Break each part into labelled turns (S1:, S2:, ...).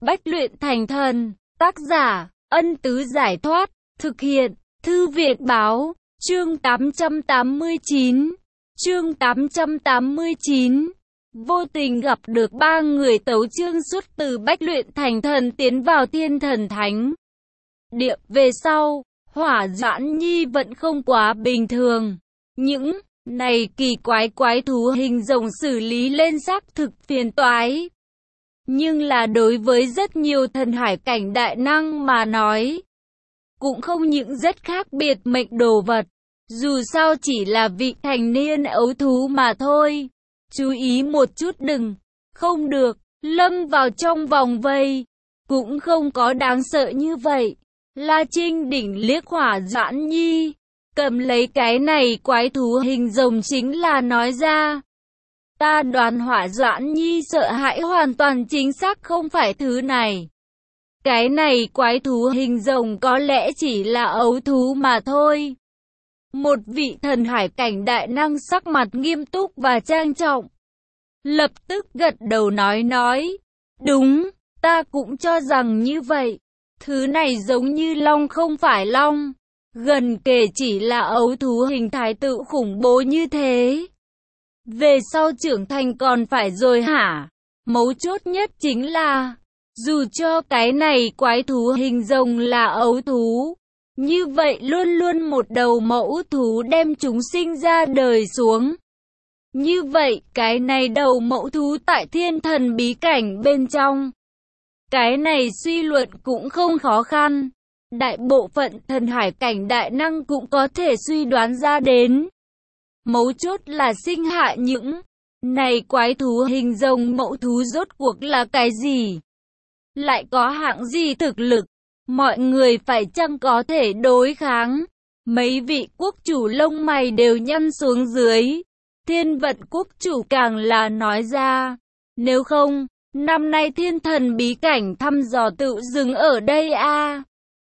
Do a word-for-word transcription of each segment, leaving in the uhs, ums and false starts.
S1: Bách luyện thành thần, tác giả, Ân Tứ Giải Thoát, thực hiện, Thư Viện Báo, chương tám trăm tám mươi chín, chương tám trăm tám mươi chín. Vô tình gặp được ba người tấu chương xuất từ Bách luyện thành thần tiến vào Thiên Thần Thánh Địa. Về sau, Hỏa Doãn Nhi vẫn không quá bình thường. Những này kỳ quái quái thú hình rồng xử lý lên xác thực phiền toái. Nhưng là đối với rất nhiều thần hải cảnh đại năng mà nói, cũng không những rất khác biệt mệnh đồ vật. Dù sao chỉ là vị thành niên ấu thú mà thôi. Chú ý một chút đừng, không được, lâm vào trong vòng vây. Cũng không có đáng sợ như vậy. La Trinh đỉnh liếc Hỏa Doãn Nhi, cầm lấy cái này quái thú hình rồng chính là nói ra. Ta đoán Hỏa Doãn Nhi sợ hãi hoàn toàn chính xác không phải thứ này. Cái này quái thú hình rồng có lẽ chỉ là ấu thú mà thôi. Một vị thần hải cảnh đại năng sắc mặt nghiêm túc và trang trọng, lập tức gật đầu nói nói. Đúng, ta cũng cho rằng như vậy. Thứ này giống như long không phải long, gần kể chỉ là ấu thú hình thái tự khủng bố như thế. Về sau trưởng thành còn phải rồi hả? Mấu chốt nhất chính là, dù cho cái này quái thú hình rồng là ấu thú, như vậy luôn luôn một đầu mẫu thú đem chúng sinh ra đời xuống. Như vậy, cái này đầu mẫu thú tại thiên thần bí cảnh bên trong. Cái này suy luận cũng không khó khăn. Đại bộ phận thần hải cảnh đại năng cũng có thể suy đoán ra đến. Mấu chốt là sinh hạ những này quái thú hình rồng mẫu thú rốt cuộc là cái gì? Lại có hạng gì thực lực? Mọi người phải chăng có thể đối kháng? Mấy vị quốc chủ lông mày đều nhăn xuống dưới. Thiên Vận quốc chủ càng là nói ra. Nếu không, năm nay thiên thần bí cảnh thăm dò tự dừng ở đây a. À.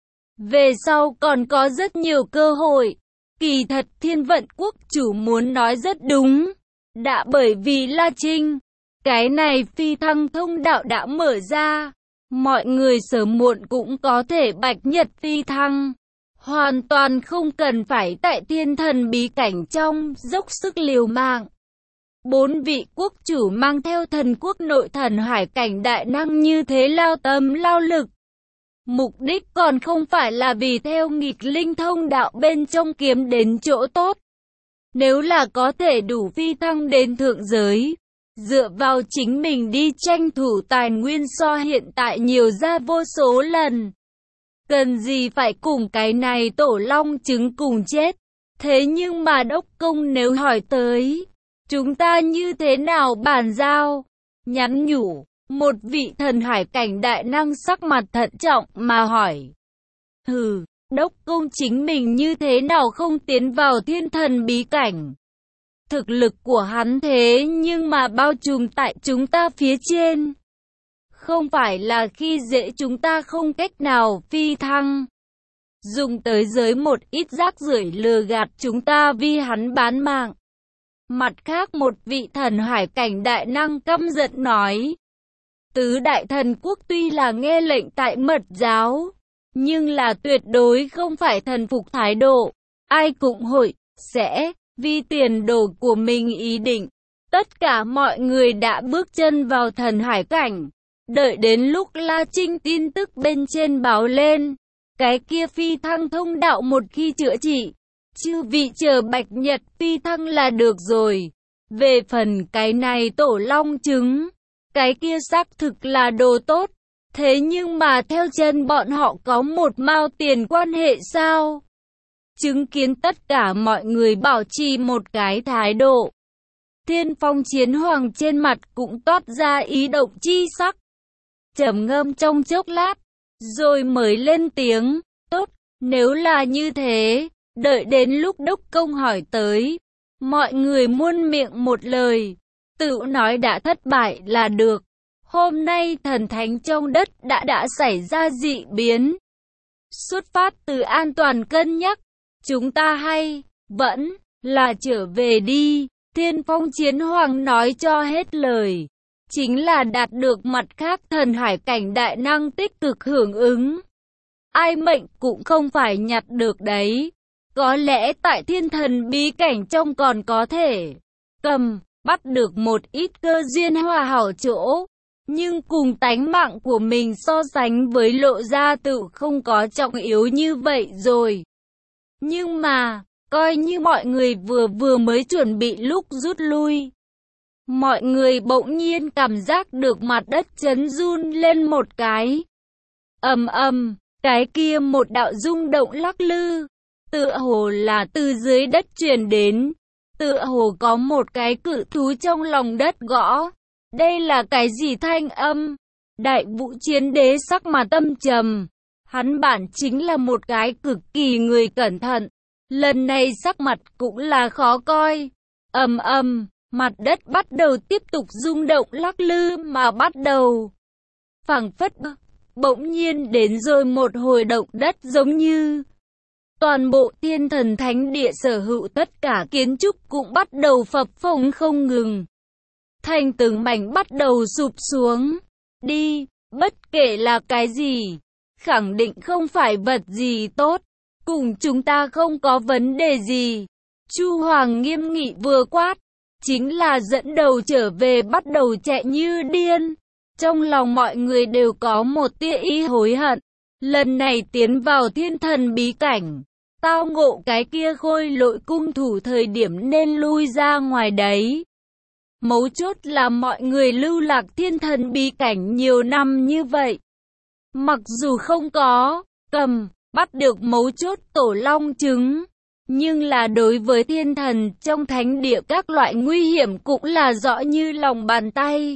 S1: Về sau còn có rất nhiều cơ hội. Kỳ thật Thiên Vận quốc chủ muốn nói rất đúng. Đã bởi vì La Trinh, cái này phi thăng thông đạo đã mở ra. Mọi người sớm muộn cũng có thể bạch nhật phi thăng. Hoàn toàn không cần phải tại thiên thần bí cảnh trong dốc sức liều mạng. Bốn vị quốc chủ mang theo thần quốc nội thần hải cảnh đại năng như thế lao tâm lao lực. Mục đích còn không phải là vì theo nghịch linh thông đạo bên trong kiếm đến chỗ tốt. Nếu là có thể đủ phi thăng đến thượng giới, dựa vào chính mình đi tranh thủ tài nguyên so hiện tại nhiều ra vô số lần. Cần gì phải cùng cái này tổ long trứng cùng chết. Thế nhưng mà đốc công nếu hỏi tới, chúng ta như thế nào bàn giao? Nhắn nhủ, một vị thần hải cảnh đại năng sắc mặt thận trọng mà hỏi. Hừ, đốc công chính mình như thế nào không tiến vào thiên thần bí cảnh? Thực lực của hắn thế nhưng mà bao trùm tại chúng ta phía trên. Không phải là khi dễ chúng ta không cách nào phi thăng. Dùng tới giới một ít rác rưởi lừa gạt chúng ta vì hắn bán mạng. Mặt khác một vị thần hải cảnh đại năng căm giận nói. Tứ đại thần quốc tuy là nghe lệnh tại mật giáo, nhưng là tuyệt đối không phải thần phục thái độ. Ai cũng hội, sẽ, vì tiền đồ của mình ý định. Tất cả mọi người đã bước chân vào thần hải cảnh. Đợi đến lúc La Trinh tin tức bên trên báo lên, cái kia phi thăng thông đạo một khi chữa trị, chư vị chờ bạch nhật phi thăng là được rồi. Về phần cái này tổ long trứng, cái kia xác thực là đồ tốt. Thế nhưng mà theo chân bọn họ có một mao tiền quan hệ sao? Chứng kiến tất cả mọi người bảo trì một cái thái độ. Thiên Phong Chiến Hoàng trên mặt cũng toát ra ý động chi sắc. Trầm ngâm trong chốc lát, rồi mới lên tiếng. Tốt, nếu là như thế, đợi đến lúc đốc công hỏi tới, mọi người muôn miệng một lời, tự nói đã thất bại là được. Hôm nay thần thánh trong đất đã đã xảy ra dị biến. Xuất phát từ an toàn cân nhắc, chúng ta hay, vẫn, là trở về đi. Thiên Phong Chiến Hoàng nói cho hết lời. chính là đạt được mặt khác thần hải cảnh đại năng tích cực hưởng ứng. Ai mệnh cũng không phải nhặt được đấy. Có lẽ tại thiên thần bí cảnh trong còn có thể cầm, bắt được một ít cơ duyên hòa hảo chỗ. Nhưng cùng tánh mạng của mình so sánh với Lộ Gia Tự không có trọng yếu như vậy rồi. Nhưng mà, coi như mọi người vừa vừa mới chuẩn bị lúc rút lui. Mọi người bỗng nhiên cảm giác được mặt đất chấn run lên một cái. Ầm ầm, cái kia một đạo rung động lắc lư. Tựa hồ là từ dưới đất truyền đến. Tựa hồ có một cái cự thú trong lòng đất gõ. Đây là cái gì thanh âm? Đại Vũ Chiến Đế sắc mặt âm trầm. Hắn bản chính là một cái cực kỳ người cẩn thận. Lần này sắc mặt cũng là khó coi. Ầm ầm, mặt đất bắt đầu tiếp tục rung động lắc lư mà bắt đầu. Phảng phất bỗng nhiên đến rồi một hồi động đất giống như toàn bộ thiên thần thánh địa sở hữu tất cả kiến trúc cũng bắt đầu phập phồng không ngừng. Thành từng mảnh bắt đầu sụp xuống. Đi, bất kể là cái gì, khẳng định không phải vật gì tốt. Cùng chúng ta không có vấn đề gì. Chu Hoàng nghiêm nghị vừa quát, chính là dẫn đầu trở về bắt đầu chạy như điên. Trong lòng mọi người đều có một tia ý hối hận. Lần này tiến vào thiên thần bí cảnh, tao ngộ cái kia khôi lỗi cung thủ thời điểm nên lui ra ngoài đấy. Mấu chốt là mọi người lưu lạc thiên thần bí cảnh nhiều năm như vậy. Mặc dù không có cầm, bắt được mấu chốt tổ long trứng, nhưng là đối với thiên thần trong thánh địa các loại nguy hiểm cũng là rõ như lòng bàn tay.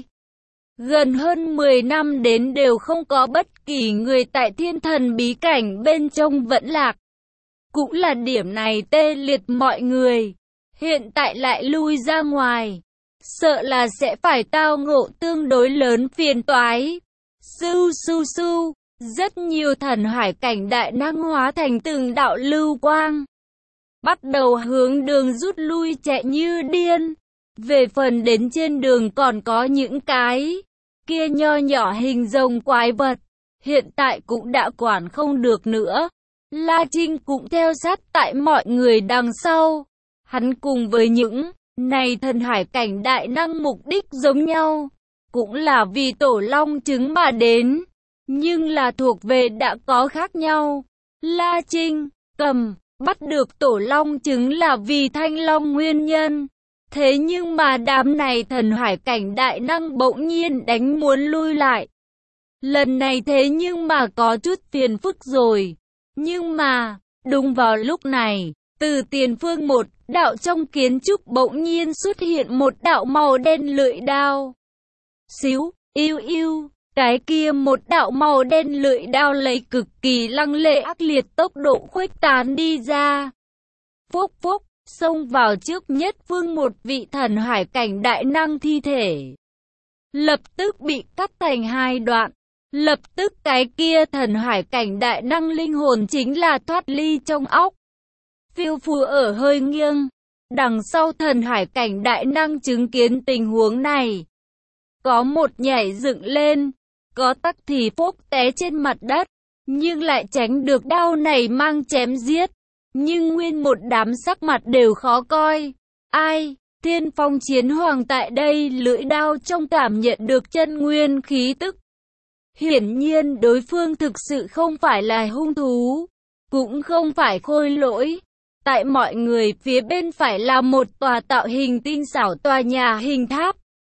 S1: Gần hơn mười năm đến đều không có bất kỳ người tại thiên thần bí cảnh bên trong vẫn lạc. Cũng là điểm này tê liệt mọi người. Hiện tại lại lui ra ngoài. Sợ là sẽ phải tao ngộ tương đối lớn phiền toái. Su su su. Rất nhiều thần hải cảnh đại năng hóa thành từng đạo lưu quang. Bắt đầu hướng đường rút lui chạy như điên. Về phần đến trên đường còn có những cái kia nho nhỏ hình rồng quái vật. Hiện tại cũng đã quản không được nữa. La Trinh cũng theo sát tại mọi người đằng sau. Hắn cùng với những này thần hải cảnh đại năng mục đích giống nhau. Cũng là vì tổ long trứng mà đến. Nhưng là thuộc về đã có khác nhau. La Trinh, cầm, bắt được tổ long trứng là vì thanh long nguyên nhân. Thế nhưng mà đám này thần hải cảnh đại năng bỗng nhiên đánh muốn lui lại. Lần này thế nhưng mà có chút phiền phức rồi. Nhưng mà, đúng vào lúc này, từ tiền phương một đạo trong kiến trúc bỗng nhiên xuất hiện một đạo màu đen lưỡi đao. Xíu, yêu yêu, cái kia một đạo màu đen lưỡi đao lấy cực kỳ lăng lệ ác liệt tốc độ khuếch tán đi ra. Phốc phốc, xông vào trước nhất phương một vị thần hải cảnh đại năng thi thể. Lập tức bị cắt thành hai đoạn. Lập tức cái kia thần hải cảnh đại năng linh hồn chính là thoát ly trong óc. Phiêu phù ở hơi nghiêng. Đằng sau thần hải cảnh đại năng chứng kiến tình huống này. Có một nhảy dựng lên. Có tắc thì phốc té trên mặt đất. Nhưng lại tránh được đao này mang chém giết. Nhưng nguyên một đám sắc mặt đều khó coi. Ai? Thiên Phong Chiến Hoàng tại đây lưỡi đao trong cảm nhận được chân nguyên khí tức. Hiển nhiên đối phương thực sự không phải là hung thú, cũng không phải khôi lỗi. Tại mọi người phía bên phải là một tòa tạo hình tinh xảo tòa nhà hình tháp.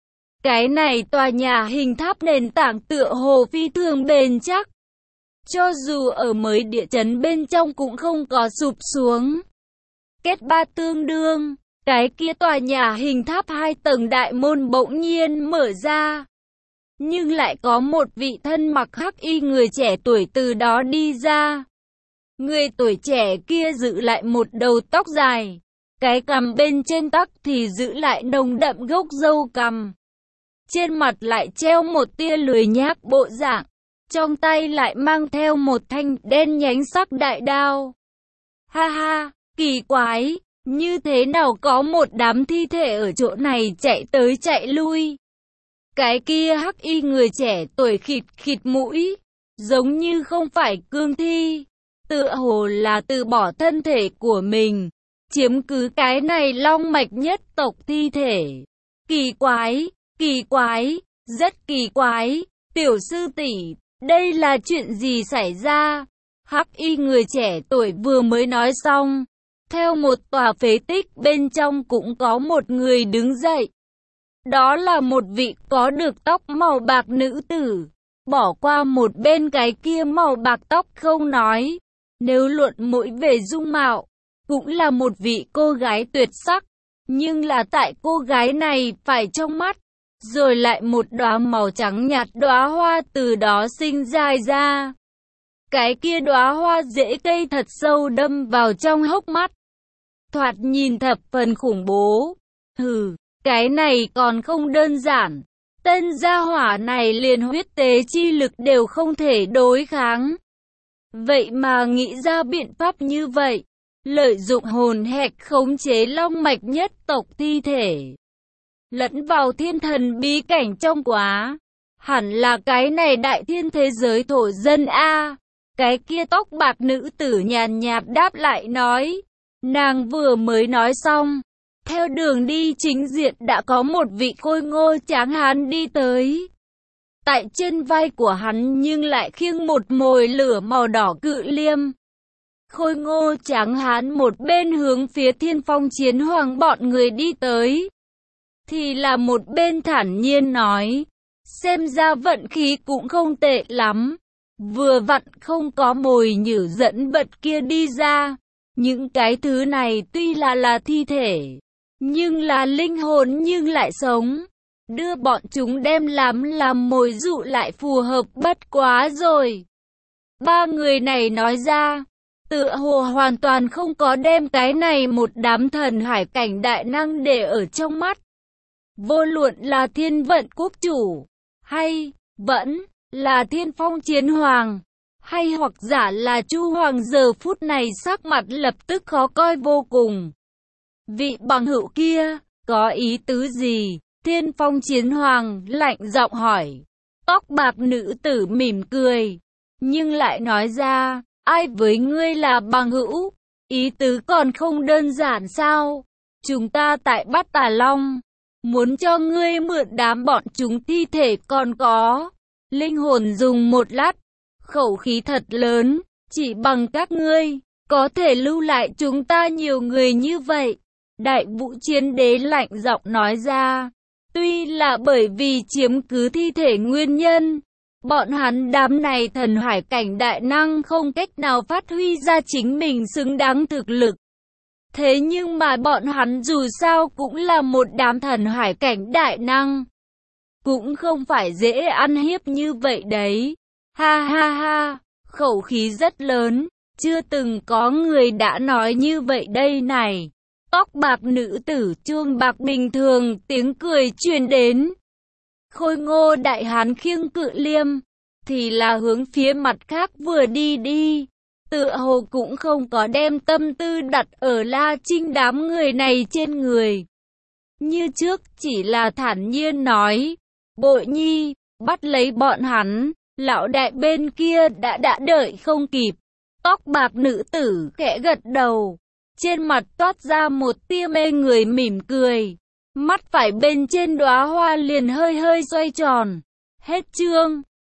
S1: Cái này tòa nhà hình tháp nền tảng tựa hồ phi thường bền chắc. Cho dù ở mới địa chấn bên trong cũng không có sụp xuống. Kết ba tương đương, cái kia tòa nhà hình tháp hai tầng đại môn bỗng nhiên mở ra. Nhưng lại có một vị thân mặc hắc y người trẻ tuổi từ đó đi ra. Người tuổi trẻ kia giữ lại một đầu tóc dài. Cái cằm bên trên tóc thì giữ lại nồng đậm gốc râu cằm. Trên mặt lại treo một tia lười nhác bộ dạng. Trong tay lại mang theo một thanh đen nhánh sắc đại đao. Ha ha, kỳ quái, như thế nào có một đám thi thể ở chỗ này chạy tới chạy lui. Cái kia hắc y người trẻ tuổi khịt khịt mũi, giống như không phải cương thi, tựa hồ là từ bỏ thân thể của mình, chiếm cứ cái này long mạch nhất tộc thi thể. Kỳ quái, kỳ quái, rất kỳ quái, tiểu sư tỷ, đây là chuyện gì xảy ra? Hắc y người trẻ tuổi vừa mới nói xong, theo một tòa phế tích bên trong cũng có một người đứng dậy. Đó là một vị có được tóc màu bạc nữ tử. Bỏ qua một bên cái kia màu bạc tóc không nói, nếu luận mũi về dung mạo, cũng là một vị cô gái tuyệt sắc. Nhưng là tại cô gái này phải trong mắt, rồi lại một đóa màu trắng nhạt đóa hoa từ đó sinh dài ra. Cái kia đóa hoa rễ cây thật sâu đâm vào trong hốc mắt, thoạt nhìn thập phần khủng bố. Hừ, cái này còn không đơn giản. Tên gia hỏa này liền huyết tế chi lực đều không thể đối kháng. Vậy mà nghĩ ra biện pháp như vậy, lợi dụng hồn hạch khống chế long mạch nhất tộc thi thể, lẫn vào thiên thần bí cảnh trong quá. Hẳn là cái này đại thiên thế giới thổ dân A. Cái kia tóc bạc nữ tử nhàn nhạt đáp lại nói. Nàng vừa mới nói xong, theo đường đi chính diện đã có một vị khôi ngô tráng hán đi tới. Tại trên vai của hắn nhưng lại khiêng một mồi lửa màu đỏ cự liêm. Khôi ngô tráng hán một bên hướng phía Thiên Phong Chiến Hoàng bọn người đi tới, thì là một bên thản nhiên nói, xem ra vận khí cũng không tệ lắm. Vừa vặn không có mồi nhử dẫn bật kia đi ra. Những cái thứ này tuy là là thi thể, nhưng là linh hồn nhưng lại sống. Đưa bọn chúng đem làm làm mồi dụ lại phù hợp bất quá rồi. Ba người này nói ra, tựa hồ hoàn toàn không có đem cái này một đám thần hải cảnh đại năng để ở trong mắt. Vô luận là Thiên Vận Quốc Chủ, hay vẫn là Thiên Phong Chiến Hoàng, hay hoặc giả là Chu Hoàng, giờ phút này sắc mặt lập tức khó coi vô cùng. Vị bằng hữu kia, có ý tứ gì? Thiên Phong Chiến Hoàng lạnh giọng hỏi. Tóc bạc nữ tử mỉm cười, nhưng lại nói ra, ai với ngươi là bằng hữu? Ý tứ còn không đơn giản sao? Chúng ta tại Bát Tà Long, muốn cho ngươi mượn đám bọn chúng thi thể còn có. Linh hồn dùng một lát, khẩu khí thật lớn, chỉ bằng các ngươi, có thể lưu lại chúng ta nhiều người như vậy. Đại Vũ Chiến Đế lạnh giọng nói ra, tuy là bởi vì chiếm cứ thi thể nguyên nhân, bọn hắn đám này thần hải cảnh đại năng không cách nào phát huy ra chính mình xứng đáng thực lực. Thế nhưng mà bọn hắn dù sao cũng là một đám thần hải cảnh đại năng, cũng không phải dễ ăn hiếp như vậy đấy. Ha ha ha, khẩu khí rất lớn, chưa từng có người đã nói như vậy đây này. Tóc bạc nữ tử chuông bạc bình thường, tiếng cười truyền đến. Khôi ngô đại hán khiêng cự liêm, thì là hướng phía mặt khác vừa đi đi. Tựa hồ cũng không có đem tâm tư đặt ở La Trinh đám người này trên người. Như trước chỉ là thản nhiên nói, Bội Nhi, bắt lấy bọn hắn. Lão đại bên kia đã đã đợi không kịp. Tóc bạc nữ tử khẽ gật đầu, trên mặt toát ra một tia mê người mỉm cười. Mắt phải bên trên đóa hoa liền hơi hơi xoay tròn. Hết chương.